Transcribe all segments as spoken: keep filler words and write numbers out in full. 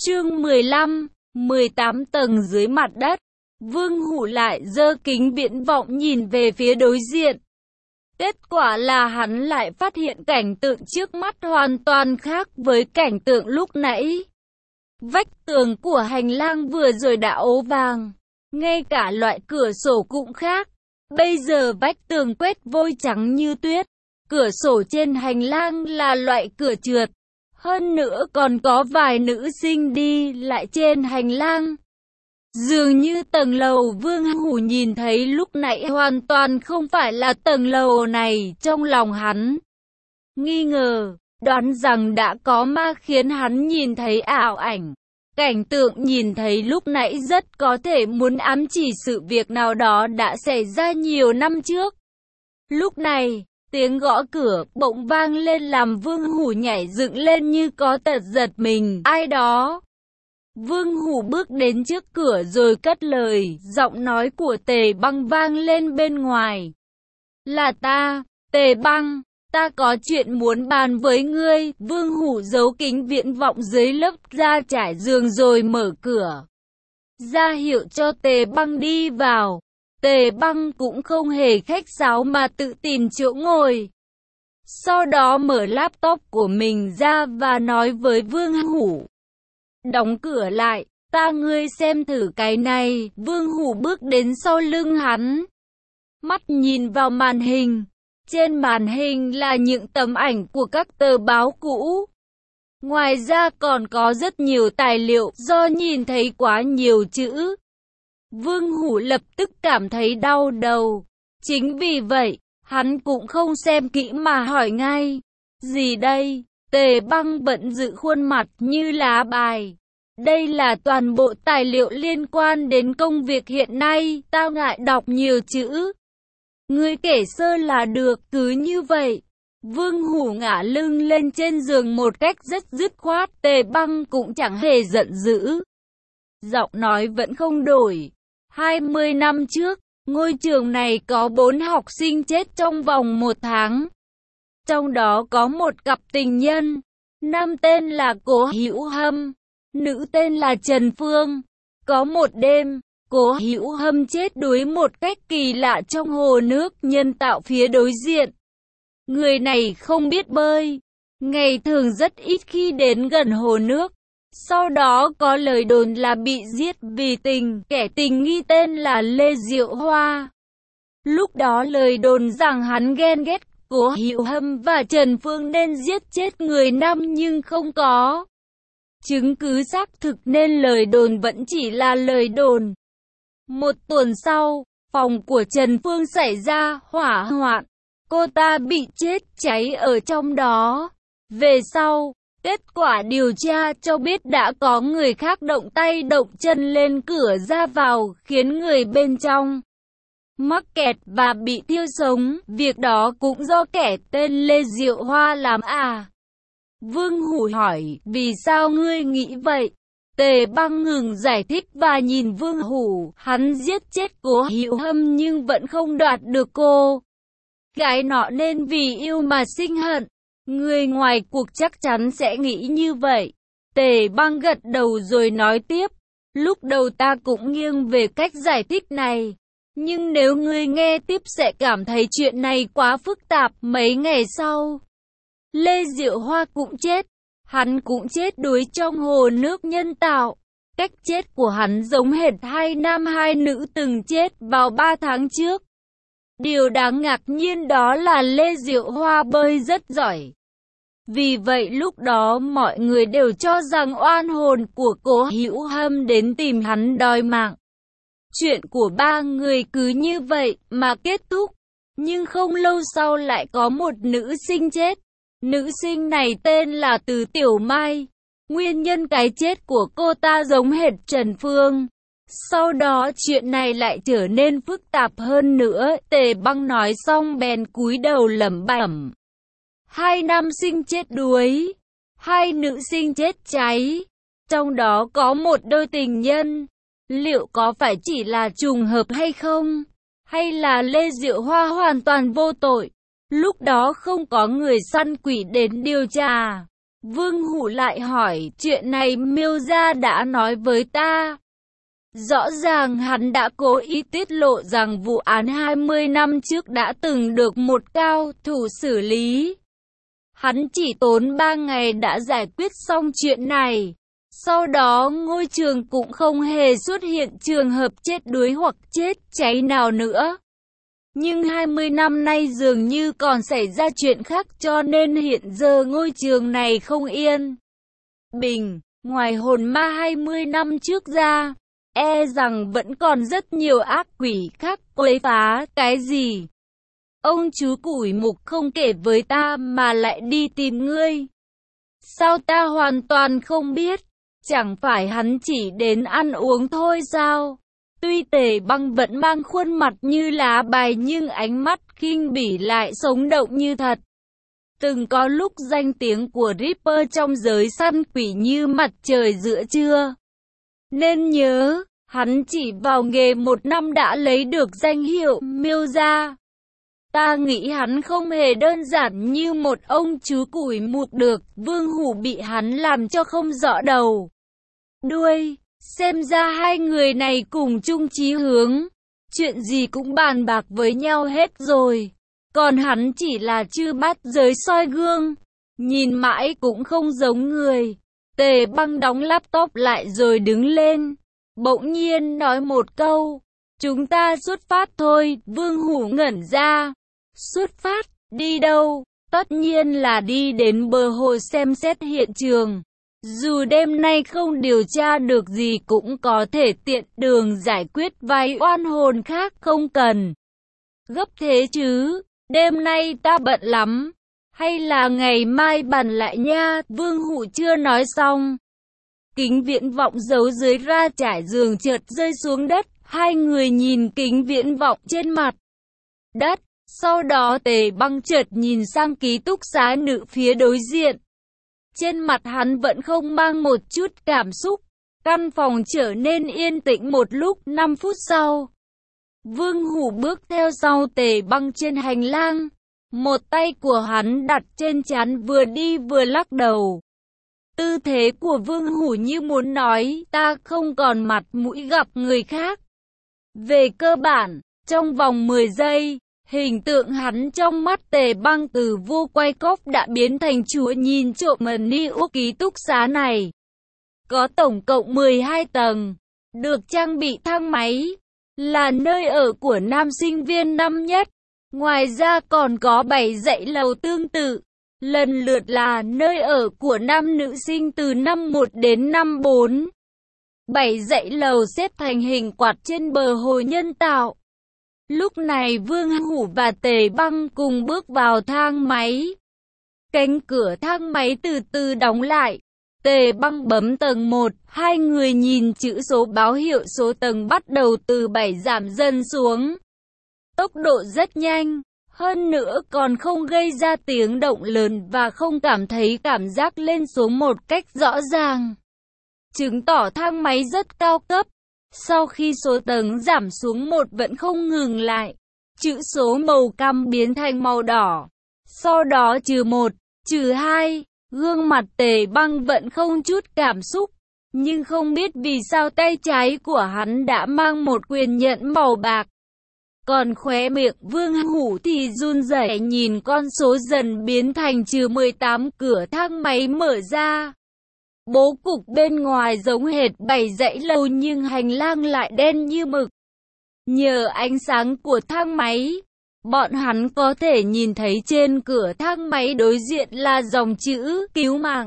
Chương mười lăm, mười tám tầng dưới mặt đất. Vương Hủ lại giơ kính viễn vọng nhìn về phía đối diện. Kết quả là hắn lại phát hiện cảnh tượng trước mắt hoàn toàn khác với cảnh tượng lúc nãy. Vách tường của hành lang vừa rồi đã ố vàng, ngay cả loại cửa sổ cũng khác. Bây giờ vách tường quét vôi trắng như tuyết, cửa sổ trên hành lang là loại cửa trượt. Hơn nữa còn có vài nữ sinh đi lại trên hành lang. Dường như tầng lầu Vương Hủ nhìn thấy lúc nãy hoàn toàn không phải là tầng lầu này. Trong lòng hắn nghi ngờ, đoán rằng đã có ma khiến hắn nhìn thấy ảo ảnh. Cảnh tượng nhìn thấy lúc nãy rất có thể muốn ám chỉ sự việc nào đó đã xảy ra nhiều năm trước. Lúc này, tiếng gõ cửa bỗng vang lên làm Vương Hủ nhảy dựng lên như có tật giật mình. Ai đó? Vương Hủ bước đến trước cửa rồi cất lời, giọng nói của Tề Băng vang lên bên ngoài. Là ta, Tề Băng, ta có chuyện muốn bàn với ngươi. Vương Hủ giấu kính viễn vọng dưới lớp da trải giường rồi mở cửa, ra hiệu cho Tề Băng đi vào. Tề Băng cũng không hề khách sáo mà tự tìm chỗ ngồi. Sau đó mở laptop của mình ra và nói với Vương Hủ. Đóng cửa lại, ta ngươi xem thử cái này. Vương Hủ bước đến sau lưng hắn, mắt nhìn vào màn hình. Trên màn hình là những tấm ảnh của các tờ báo cũ. Ngoài ra còn có rất nhiều tài liệu, do nhìn thấy quá nhiều chữ, Vương Hủ lập tức cảm thấy đau đầu. Chính vì vậy, hắn cũng không xem kỹ mà hỏi ngay. Gì đây? Tề Băng bận giữ khuôn mặt như lá bài. Đây là toàn bộ tài liệu liên quan đến công việc hiện nay, tao ngại đọc nhiều chữ. Ngươi kể sơ là được, cứ như vậy. Vương Hủ ngả lưng lên trên giường một cách rất dứt khoát. Tề Băng cũng chẳng hề giận dữ, giọng nói vẫn không đổi. hai mươi năm trước, ngôi trường này có bốn học sinh chết trong vòng một tháng. Trong đó có một cặp tình nhân, nam tên là Cố Hữu Hâm, nữ tên là Trần Phương. Có một đêm, Cố Hữu Hâm chết đuối một cách kỳ lạ trong hồ nước nhân tạo phía đối diện. Người này không biết bơi, ngày thường rất ít khi đến gần hồ nước. Sau đó có lời đồn là bị giết vì tình, kẻ tình nghi tên là Lê Diệu Hoa. Lúc đó lời đồn rằng hắn ghen ghét Cố Hữu Hâm và Trần Phương nên giết chết người nam, nhưng không có chứng cứ xác thực nên lời đồn vẫn chỉ là lời đồn. Một tuần sau, phòng của Trần Phương xảy ra hỏa hoạn. Cô ta bị chết cháy ở trong đó. Về sau, kết quả điều tra cho biết đã có người khác động tay động chân lên cửa ra vào, khiến người bên trong mắc kẹt và bị thiêu sống. Việc đó cũng do kẻ tên Lê Diệu Hoa làm à? Vương Hủ hỏi, vì sao ngươi nghĩ vậy? Tề Băng ngừng giải thích và nhìn Vương Hủ. Hắn giết chết Cố Hữu Hâm nhưng vẫn không đoạt được cô gái nọ nên vì yêu mà sinh hận. Người ngoài cuộc chắc chắn sẽ nghĩ như vậy. Tề Băng gật đầu rồi nói tiếp. Lúc đầu ta cũng nghiêng về cách giải thích này, nhưng nếu ngươi nghe tiếp sẽ cảm thấy chuyện này quá phức tạp. Mấy ngày sau, Lê Diệu Hoa cũng chết. Hắn cũng chết đuối trong hồ nước nhân tạo. Cách chết của hắn giống hệt hai nam hai nữ từng chết vào ba tháng trước. Điều đáng ngạc nhiên đó là Lê Diệu Hoa bơi rất giỏi. Vì vậy lúc đó mọi người đều cho rằng oan hồn của Cố Hữu Hâm đến tìm hắn đòi mạng. Chuyện của ba người cứ như vậy mà kết thúc. Nhưng không lâu sau lại có một nữ sinh chết. Nữ sinh này tên là Từ Tiểu Mai. Nguyên nhân cái chết của cô ta giống hệt Trần Phương. Sau đó chuyện này lại trở nên phức tạp hơn nữa. Tề Băng nói xong bèn cúi đầu lẩm bẩm. Hai nam sinh chết đuối, hai nữ sinh chết cháy. Trong đó có một đôi tình nhân. Liệu có phải chỉ là trùng hợp hay không? Hay là Lê Diệu Hoa hoàn toàn vô tội? Lúc đó không có người săn quỷ đến điều tra. Vương Hủ lại hỏi, chuyện này Miêu gia đã nói với ta. Rõ ràng hắn đã cố ý tiết lộ rằng vụ án hai mươi năm trước đã từng được một cao thủ xử lý. Hắn chỉ tốn ba ngày đã giải quyết xong chuyện này. Sau đó ngôi trường cũng không hề xuất hiện trường hợp chết đuối hoặc chết cháy nào nữa. Nhưng hai mươi năm nay dường như còn xảy ra chuyện khác, cho nên hiện giờ ngôi trường này không yên bình. Ngoài hồn ma hai mươi năm trước ra, e rằng vẫn còn rất nhiều ác quỷ khác quấy phá. Cái gì? Ông chú củi mục không kể với ta mà lại đi tìm ngươi. Sao ta hoàn toàn không biết? Chẳng phải hắn chỉ đến ăn uống thôi sao? Tuy Tề Băng vẫn mang khuôn mặt như lá bài nhưng ánh mắt khinh bỉ lại sống động như thật. Từng có lúc danh tiếng của Ripper trong giới săn quỷ như mặt trời giữa trưa. Nên nhớ, hắn chỉ vào nghề một năm đã lấy được danh hiệu Miêu gia. Ta nghĩ hắn không hề đơn giản như một ông chú củi mục được. Vương Hủ bị hắn làm cho không rõ đầu đuôi. Xem ra hai người này cùng chung chí hướng, chuyện gì cũng bàn bạc với nhau hết rồi. Còn hắn chỉ là chư bát giới soi gương, nhìn mãi cũng không giống người. Tề Băng đóng laptop lại rồi đứng lên, bỗng nhiên nói một câu, chúng ta xuất phát thôi. Vương Hủ ngẩn ra, xuất phát, đi đâu? Tất nhiên là đi đến bờ hồ xem xét hiện trường. Dù đêm nay không điều tra được gì cũng có thể tiện đường giải quyết vài oan hồn khác, không cần gấp thế chứ. Đêm nay ta bận lắm, hay là ngày mai bàn lại nha. Vương Hủ chưa nói xong, kính viễn vọng giấu dưới ra trải giường chợt rơi xuống đất. Hai người nhìn kính viễn vọng trên mặt đất. Sau đó Tề Băng chợt nhìn sang ký túc xá nữ phía đối diện. Trên mặt hắn vẫn không mang một chút cảm xúc. Căn phòng trở nên yên tĩnh một lúc. Năm phút sau, Vương Hủ bước theo sau Tề Băng trên hành lang. Một tay của hắn đặt trên trán, vừa đi vừa lắc đầu. Tư thế của Vương Hủ như muốn nói, ta không còn mặt mũi gặp người khác. Về cơ bản, trong vòng mười giây, hình tượng hắn trong mắt Tề Băng từ vua quay cóp đã biến thành chúa nhìn trộm mần ni úc. Ký túc xá này có tổng cộng mười hai tầng, được trang bị thang máy, là nơi ở của nam sinh viên năm nhất. Ngoài ra còn có bảy dãy lầu tương tự, lần lượt là nơi ở của nam nữ sinh từ năm một đến năm bốn. Bảy dãy lầu xếp thành hình quạt trên bờ hồ nhân tạo. Lúc này Vương Hủ và Tề Băng cùng bước vào thang máy. Cánh cửa thang máy từ từ đóng lại. Tề Băng bấm tầng một, hai người nhìn chữ số báo hiệu số tầng bắt đầu từ bảy giảm dần xuống. Tốc độ rất nhanh, hơn nữa còn không gây ra tiếng động lớn và không cảm thấy cảm giác lên xuống một cách rõ ràng. Chứng tỏ thang máy rất cao cấp. Sau khi số tầng giảm xuống một vẫn không ngừng lại, chữ số màu cam biến thành màu đỏ. Sau đó trừ một, trừ hai, gương mặt Tề Băng vẫn không chút cảm xúc. Nhưng không biết vì sao tay trái của hắn đã mang một quyền nhẫn màu bạc. Còn khóe miệng Vương Hủ thì run rẩy nhìn con số dần biến thành trừ mười tám. Cửa thang máy mở ra. Bố cục bên ngoài giống hệt bảy dãy lầu nhưng hành lang lại đen như mực. Nhờ ánh sáng của thang máy, bọn hắn có thể nhìn thấy trên cửa thang máy đối diện là dòng chữ cứu mạng,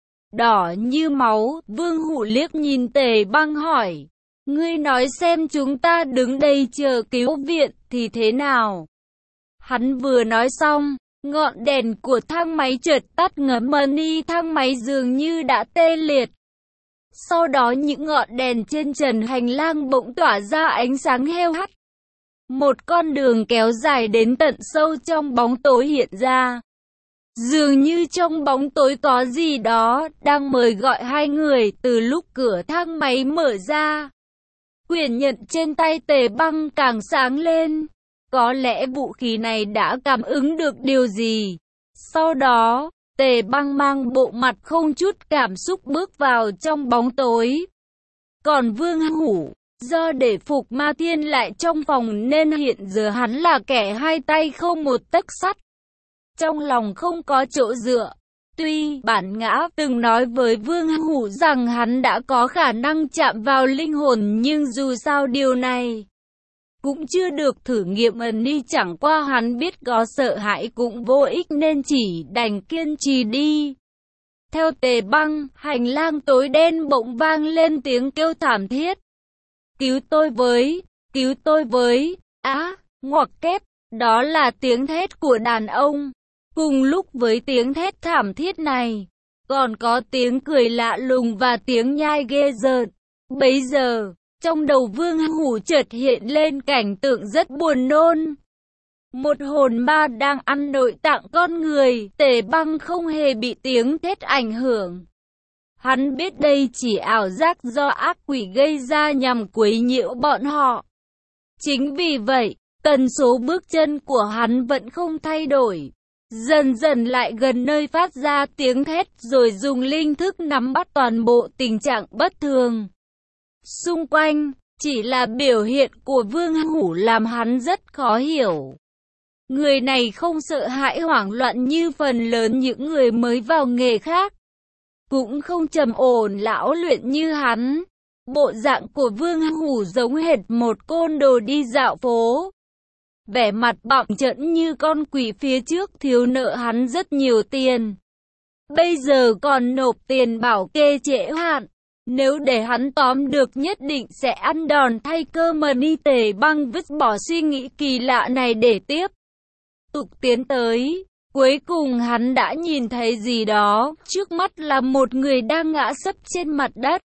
đỏ như máu. Vương Hủ liếc nhìn Tề Băng hỏi, ngươi nói xem chúng ta đứng đây chờ cứu viện thì thế nào? Hắn vừa nói xong, ngọn đèn của thang máy chợt tắt ngấm, mani thang máy dường như đã tê liệt. Sau đó những ngọn đèn trên trần hành lang bỗng tỏa ra ánh sáng heo hắt. Một con đường kéo dài đến tận sâu trong bóng tối hiện ra. Dường như trong bóng tối có gì đó đang mời gọi hai người. Từ lúc cửa thang máy mở ra, quyền nhận trên tay Tề Băng càng sáng lên. Có lẽ vũ khí này đã cảm ứng được điều gì. Sau đó, Tề Băng mang bộ mặt không chút cảm xúc bước vào trong bóng tối. Còn Vương Hủ, do để phục Ma Thiên lại trong phòng nên hiện giờ hắn là kẻ hai tay không một tấc sắt. Trong lòng không có chỗ dựa. Tuy Bản Ngã từng nói với Vương Hủ rằng hắn đã có khả năng chạm vào linh hồn, nhưng dù sao điều này cũng chưa được thử nghiệm ẩn đi, chẳng qua hắn biết có sợ hãi cũng vô ích nên chỉ đành kiên trì đi. Theo Tề Băng, hành lang tối đen bỗng vang lên tiếng kêu thảm thiết. Cứu tôi với, cứu tôi với, á, ngoặc kép, đó là tiếng thét của đàn ông. Cùng lúc với tiếng thét thảm thiết này, còn có tiếng cười lạ lùng và tiếng nhai ghê rợn. Bấy giờ, trong đầu Vương Hủ chợt hiện lên cảnh tượng rất buồn nôn. Một hồn ma đang ăn nội tạng con người. Tề Băng không hề bị tiếng thét ảnh hưởng. Hắn biết đây chỉ ảo giác do ác quỷ gây ra nhằm quấy nhiễu bọn họ. Chính vì vậy, tần số bước chân của hắn vẫn không thay đổi. Dần dần lại gần nơi phát ra tiếng thét rồi dùng linh thức nắm bắt toàn bộ tình trạng bất thường xung quanh. Chỉ là biểu hiện của Vương Hủ làm hắn rất khó hiểu. Người này không sợ hãi hoảng loạn như phần lớn những người mới vào nghề khác. Cũng không trầm ổn lão luyện như hắn. Bộ dạng của Vương Hủ giống hệt một côn đồ đi dạo phố. Vẻ mặt bặm trợn như con quỷ, phía trước thiếu nợ hắn rất nhiều tiền. Bây giờ còn nộp tiền bảo kê trễ hạn. Nếu để hắn tóm được nhất định sẽ ăn đòn thay cơ mà đi. Tề Băng vứt bỏ suy nghĩ kỳ lạ này để tiếp tục tiến tới. Cuối cùng hắn đã nhìn thấy gì đó. Trước mắt là một người đang ngã sấp trên mặt đất.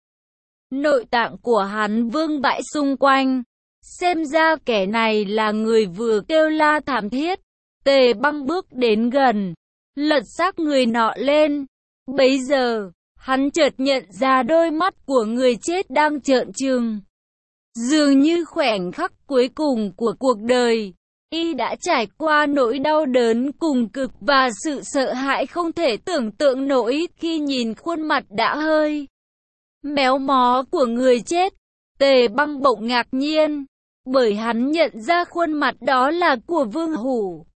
Nội tạng của hắn vương vãi xung quanh. Xem ra kẻ này là người vừa kêu la thảm thiết. Tề Băng bước đến gần, lật xác người nọ lên. Bấy giờ, hắn chợt nhận ra đôi mắt của người chết đang trợn trừng. Dường như khoảnh khắc cuối cùng của cuộc đời, y đã trải qua nỗi đau đớn cùng cực và sự sợ hãi không thể tưởng tượng nổi khi nhìn khuôn mặt đã hơi méo mó của người chết. Tề Băng bỗng ngạc nhiên, bởi hắn nhận ra khuôn mặt đó là của Vương Hủ.